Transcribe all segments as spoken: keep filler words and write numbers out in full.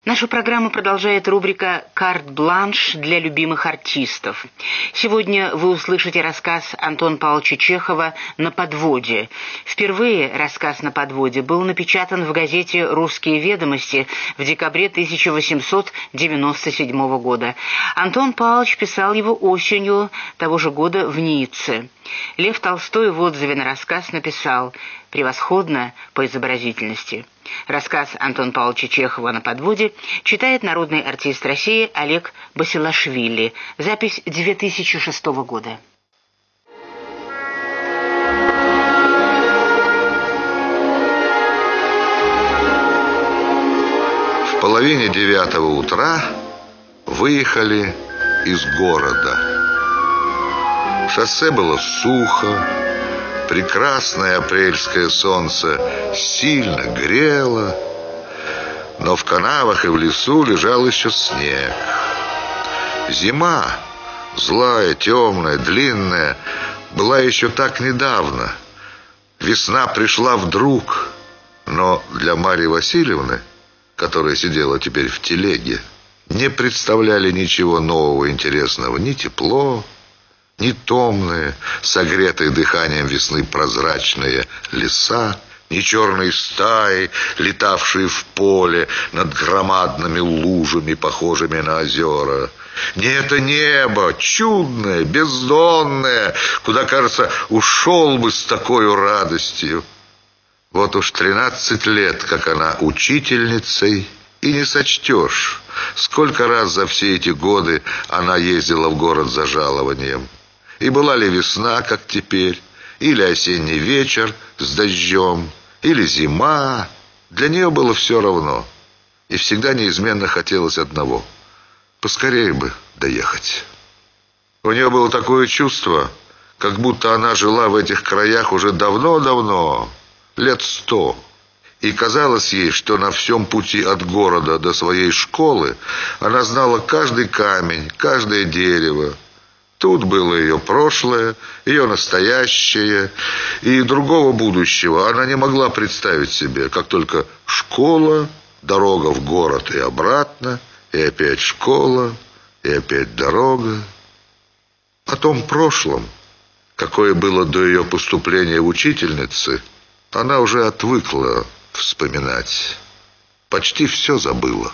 Нашу программу продолжает рубрика «Карт-бланш для любимых артистов». Сегодня вы услышите рассказ Антона Павловича Чехова «На подводе». Впервые рассказ «На подводе» был напечатан в газете «Русские ведомости» в декабре тысяча восемьсот девяносто седьмого года. Антон Павлович писал его осенью того же года в Ницце. Лев Толстой в отзыве на рассказ написал «Превосходно по изобразительности». Рассказ Антона Павловича Чехова «На подводе» читает народный артист России Олег Басилашвили. Запись две тысячи шестого года. В половине девятого утра выехали из города. Шоссе было сухо, прекрасное апрельское солнце сильно грело, но в канавах и в лесу лежал еще снег. Зима, злая, темная, длинная, была еще так недавно. Весна пришла вдруг, но для Марьи Васильевны, которая сидела теперь в телеге, не представляли ничего нового интересного ни тепло, ни томные, согретые дыханием весны прозрачные леса, ни черные стаи, летавшие в поле над громадными лужами, похожими на озера. Не это небо, чудное, бездонное, куда, кажется, ушел бы с такой радостью. Вот уж тринадцать лет, как она учительницей, и не сочтешь, сколько раз за все эти годы она ездила в город за жалованием. И была ли весна, как теперь, или осенний вечер с дождем, или зима, для нее было все равно. И всегда неизменно хотелось одного — поскорее бы доехать. У нее было такое чувство, как будто она жила в этих краях уже давно-давно, лет сто. И казалось ей, что на всем пути от города до своей школы она знала каждый камень, каждое дерево. Тут было ее прошлое, ее настоящее, и другого будущего она не могла представить себе, как только школа, дорога в город и обратно, и опять школа, и опять дорога. О том прошлом, какое было до ее поступления в учительницы, она уже отвыкла вспоминать. Почти все забыла.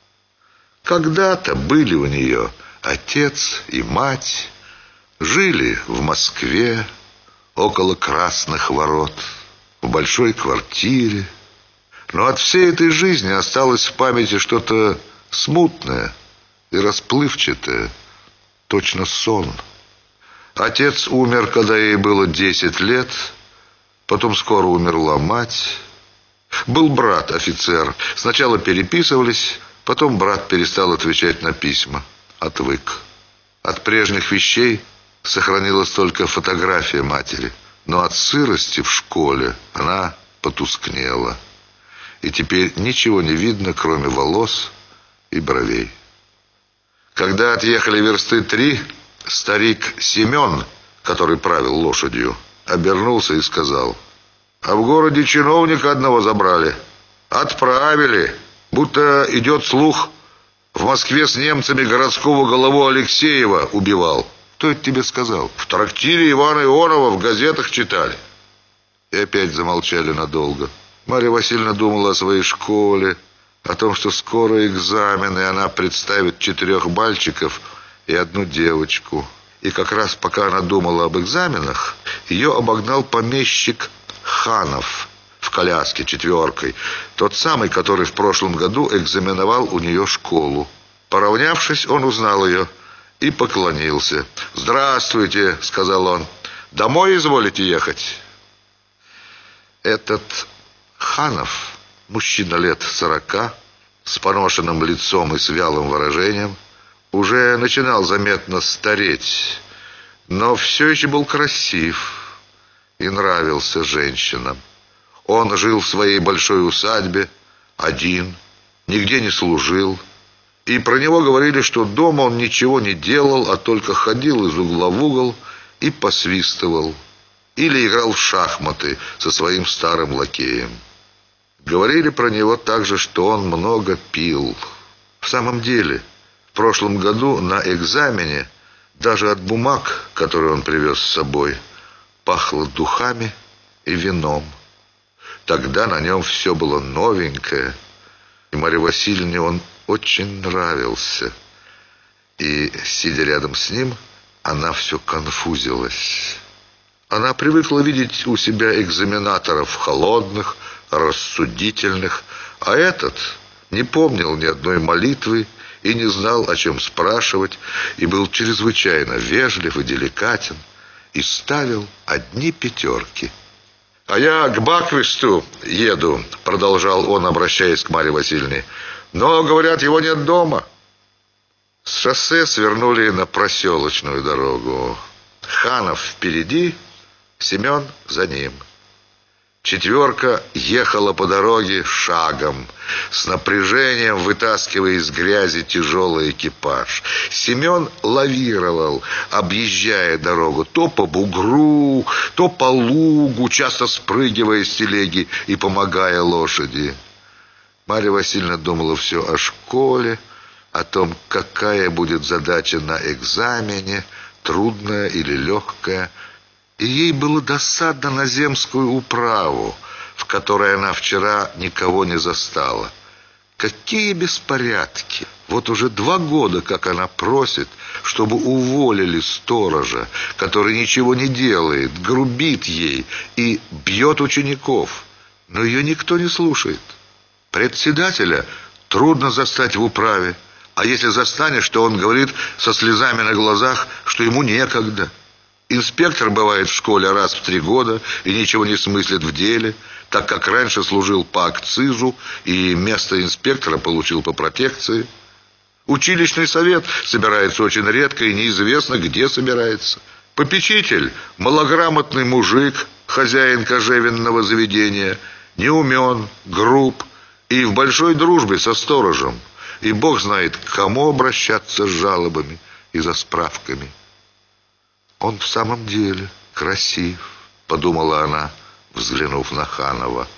Когда-то были у нее отец и мать, жили в Москве, около Красных ворот, в большой квартире. Но от всей этой жизни осталось в памяти что-то смутное и расплывчатое, точно сон. Отец умер, когда ей было десять лет, потом скоро умерла мать. Был брат, офицер. Сначала переписывались, потом брат перестал отвечать на письма. Отвык. От прежних вещей сохранилась только фотография матери, но от сырости в школе она потускнела, и теперь ничего не видно, кроме волос и бровей. Когда отъехали версты три, старик Семен, который правил лошадью, обернулся и сказал: «А в городе чиновника одного забрали. Отправили, будто идет слух, в Москве с немцами городского голову Алексеева убивал». «Кто это тебе сказал?» «В трактире Ивана Ионова, в газетах читали». И опять замолчали надолго. Марья Васильевна думала о своей школе, о том, что скоро экзамены, и она представит четырех мальчиков и одну девочку. И как раз пока она думала об экзаменах, ее обогнал помещик Ханов в коляске четверкой, тот самый, который в прошлом году экзаменовал у нее школу. Поравнявшись, он узнал ее и поклонился. «Здравствуйте», — сказал он, — «домой изволите ехать?» Этот Ханов, мужчина лет сорока, с поношенным лицом и с вялым выражением, уже начинал заметно стареть, но все еще был красив и нравился женщинам. Он жил в своей большой усадьбе, один, нигде не служил, и про него говорили, что дома он ничего не делал, а только ходил из угла в угол и посвистывал, или играл в шахматы со своим старым лакеем. Говорили про него также, что он много пил. В самом деле, в прошлом году на экзамене даже от бумаг, которые он привез с собой, пахло духами и вином. Тогда на нем все было новенькое, и Марье Васильевне он очень нравился. И, сидя рядом с ним, она все конфузилась. Она привыкла видеть у себя экзаменаторов холодных, рассудительных, а этот не помнил ни одной молитвы и не знал, о чем спрашивать, и был чрезвычайно вежлив и деликатен, и ставил одни пятерки. «А я к Баквисту еду», — продолжал он, обращаясь к Марье Васильевне, «но, говорят, его нет дома». С шоссе свернули на проселочную дорогу. Ханов впереди, Семен за ним. Четверка ехала по дороге шагом, с напряжением вытаскивая из грязи тяжелый экипаж. Семен лавировал, объезжая дорогу то по бугру, то по лугу, часто спрыгивая с телеги и помогая лошади. Марья Васильевна думала все о школе, о том, какая будет задача на экзамене, трудная или легкая. И ей было досадно на земскую управу, в которой она вчера никого не застала. Какие беспорядки! Вот уже два года, как она просит, чтобы уволили сторожа, который ничего не делает, грубит ей и бьет учеников. Но ее никто не слушает. Председателя трудно застать в управе, а если застанешь, то он говорит со слезами на глазах, что ему некогда. Инспектор бывает в школе раз в три года и ничего не смыслит в деле, так как раньше служил по акцизу и место инспектора получил по протекции. Училищный совет собирается очень редко и неизвестно, где собирается. Попечитель, малограмотный мужик, хозяин кожевенного заведения, неумен, груб и в большой дружбе со сторожем. И бог знает, к кому обращаться с жалобами и за справками. «Он в самом деле красив», — подумала она, взглянув на Ханова.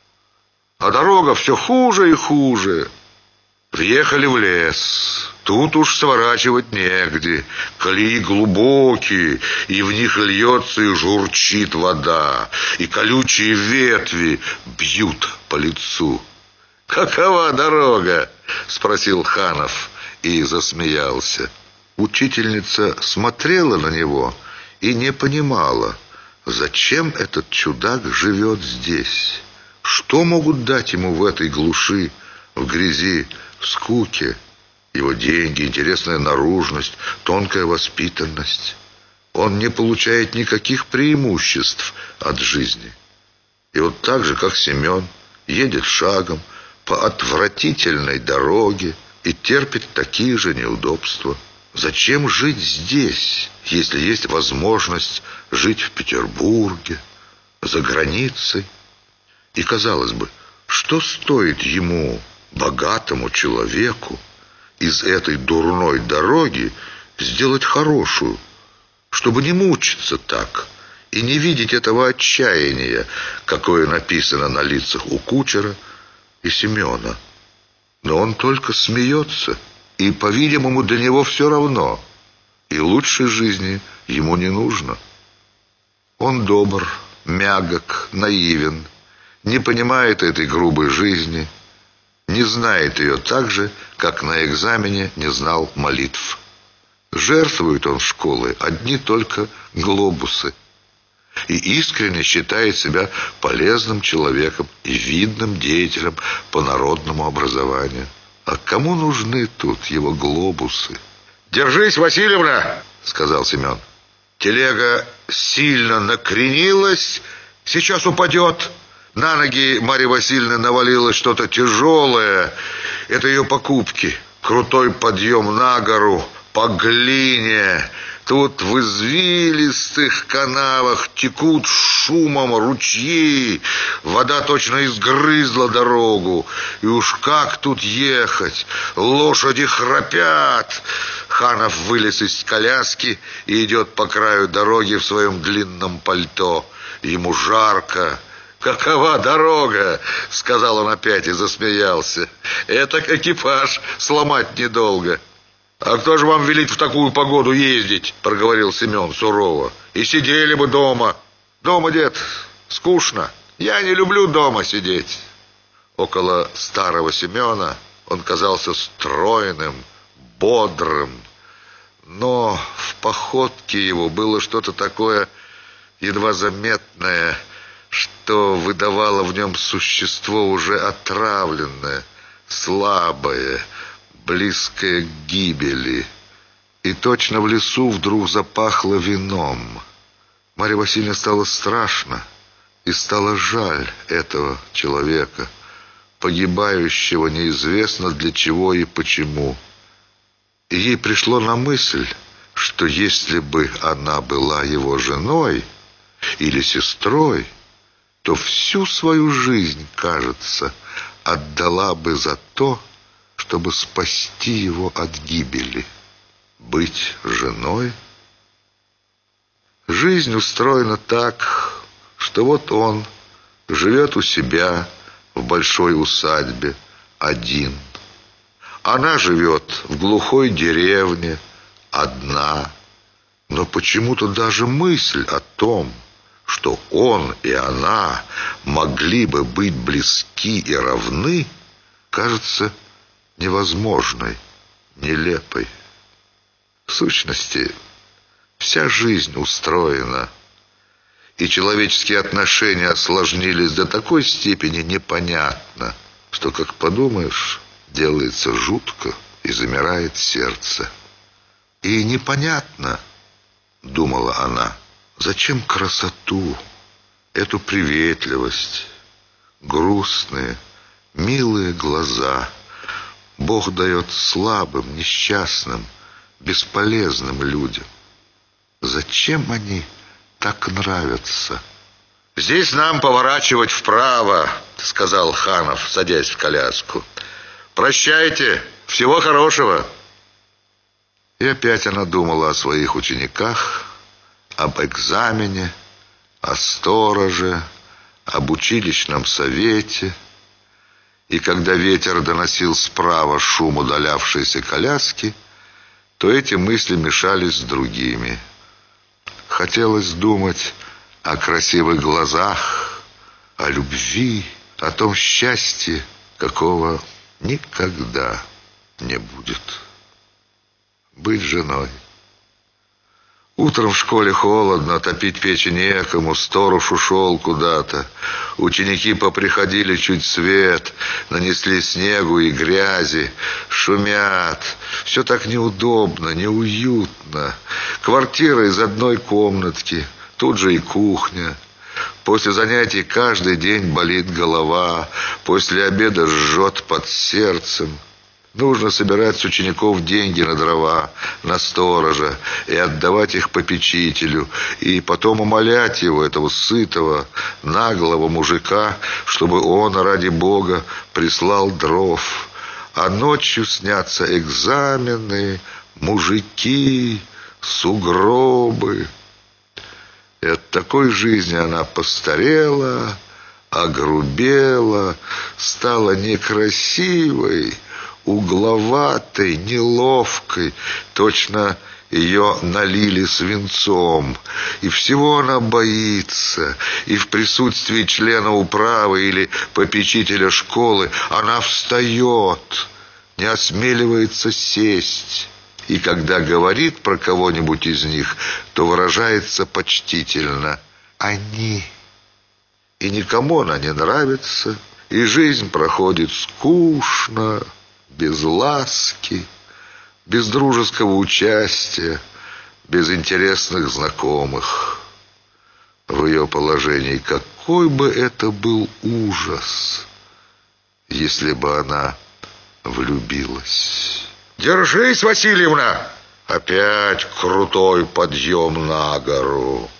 А дорога все хуже и хуже. Приехали в лес. Тут уж сворачивать негде. Колеи глубокие, и в них льется и журчит вода, и колючие ветви бьют по лицу. «Какова дорога?» — спросил Ханов и засмеялся. Учительница смотрела на него и не понимала, зачем этот чудак живет здесь. Что могут дать ему в этой глуши, в грязи, в скуке? Его деньги, интересная наружность, тонкая воспитанность. Он не получает никаких преимуществ от жизни. И вот так же, как Семен, едет шагом по отвратительной дороге и терпит такие же неудобства. Зачем жить здесь, если есть возможность жить в Петербурге, за границей? И, казалось бы, что стоит ему, богатому человеку, из этой дурной дороги сделать хорошую, чтобы не мучиться так и не видеть этого отчаяния, какое написано на лицах у кучера и Семена? Но он только смеется, и, по-видимому, для него все равно, и лучшей жизни ему не нужно. Он добр, мягок, наивен, не понимает этой грубой жизни, не знает ее так же, как на экзамене не знал молитв. Жертвует он школы одни только глобусы и искренне считает себя полезным человеком и видным деятелем по народному образованию. А кому нужны тут его глобусы? «Держись, Васильевна!» — сказал Семен. Телега сильно накренилась, сейчас упадет. На ноги Марьи Васильевны навалилось что-то тяжелое. Это ее покупки. Крутой подъем на гору, по глине. Тут в извилистых канавах текут шумом ручьи. Вода точно изгрызла дорогу. И уж как тут ехать? Лошади храпят. Ханов вылез из коляски и идет по краю дороги в своем длинном пальто. Ему жарко, «Какова дорога?» — сказал он опять и засмеялся. «Этак экипаж сломать недолго». «А кто же вам велит в такую погоду ездить?» — проговорил Семен сурово. «И сидели бы дома». «Дома, дед, скучно. Я не люблю дома сидеть». Около старого Семена он казался стройным, бодрым, но в походке его было что-то такое едва заметное, что выдавало в нем существо уже отравленное, слабое, близкое к гибели. И точно в лесу вдруг запахло вином. Марье Васильевне стало страшно, и стало жаль этого человека, погибающего неизвестно для чего и почему. И ей пришло на мысль, что если бы она была его женой или сестрой, то всю свою жизнь, кажется, отдала бы за то, чтобы спасти его от гибели. Быть женой? Жизнь устроена так, что вот он живет у себя в большой усадьбе один. Она живет в глухой деревне одна. Но почему-то даже мысль о том, что он и она могли бы быть близки и равны, кажется невозможной, нелепой. В сущности, вся жизнь устроена, и человеческие отношения осложнились до такой степени непонятно, что, как подумаешь, делается жутко и замирает сердце. И непонятно, думала она, зачем красоту, эту приветливость, грустные, милые глаза Бог дает слабым, несчастным, бесполезным людям. Зачем они так нравятся? «Здесь нам поворачивать вправо», — сказал Ханов, садясь в коляску. «Прощайте, всего хорошего». И опять она думала о своих учениках, об экзамене, о стороже, об училищном совете. И когда ветер доносил справа шум удалявшейся коляски, то эти мысли мешались с другими. Хотелось думать о красивых глазах, о любви, о том счастье, какого никогда не будет. Быть женой. Утром в школе холодно, топить печи некому, сторож ушел куда-то. Ученики поприходили чуть свет, нанесли снегу и грязи, шумят. Все так неудобно, неуютно. Квартира из одной комнатки, тут же и кухня. После занятий каждый день болит голова, после обеда жжет под сердцем. Нужно собирать с учеников деньги на дрова, на сторожа, и отдавать их попечителю, и потом умолять его, этого сытого, наглого мужика, чтобы он, ради Бога, прислал дров. А ночью снятся экзамены, мужики, сугробы. И от такой жизни она постарела, огрубела, стала некрасивой, угловатой, неловкой, точно ее налили свинцом. И всего она боится, и в присутствии члена управы или попечителя школы она встает, не осмеливается сесть. И когда говорит про кого-нибудь из них, то выражается почтительно «они». И никому она не нравится, и жизнь проходит скучно, без ласки, без дружеского участия, без интересных знакомых. В ее положении какой бы это был ужас, если бы она влюбилась. «Держись, Васильевна!» Опять крутой подъем на гору.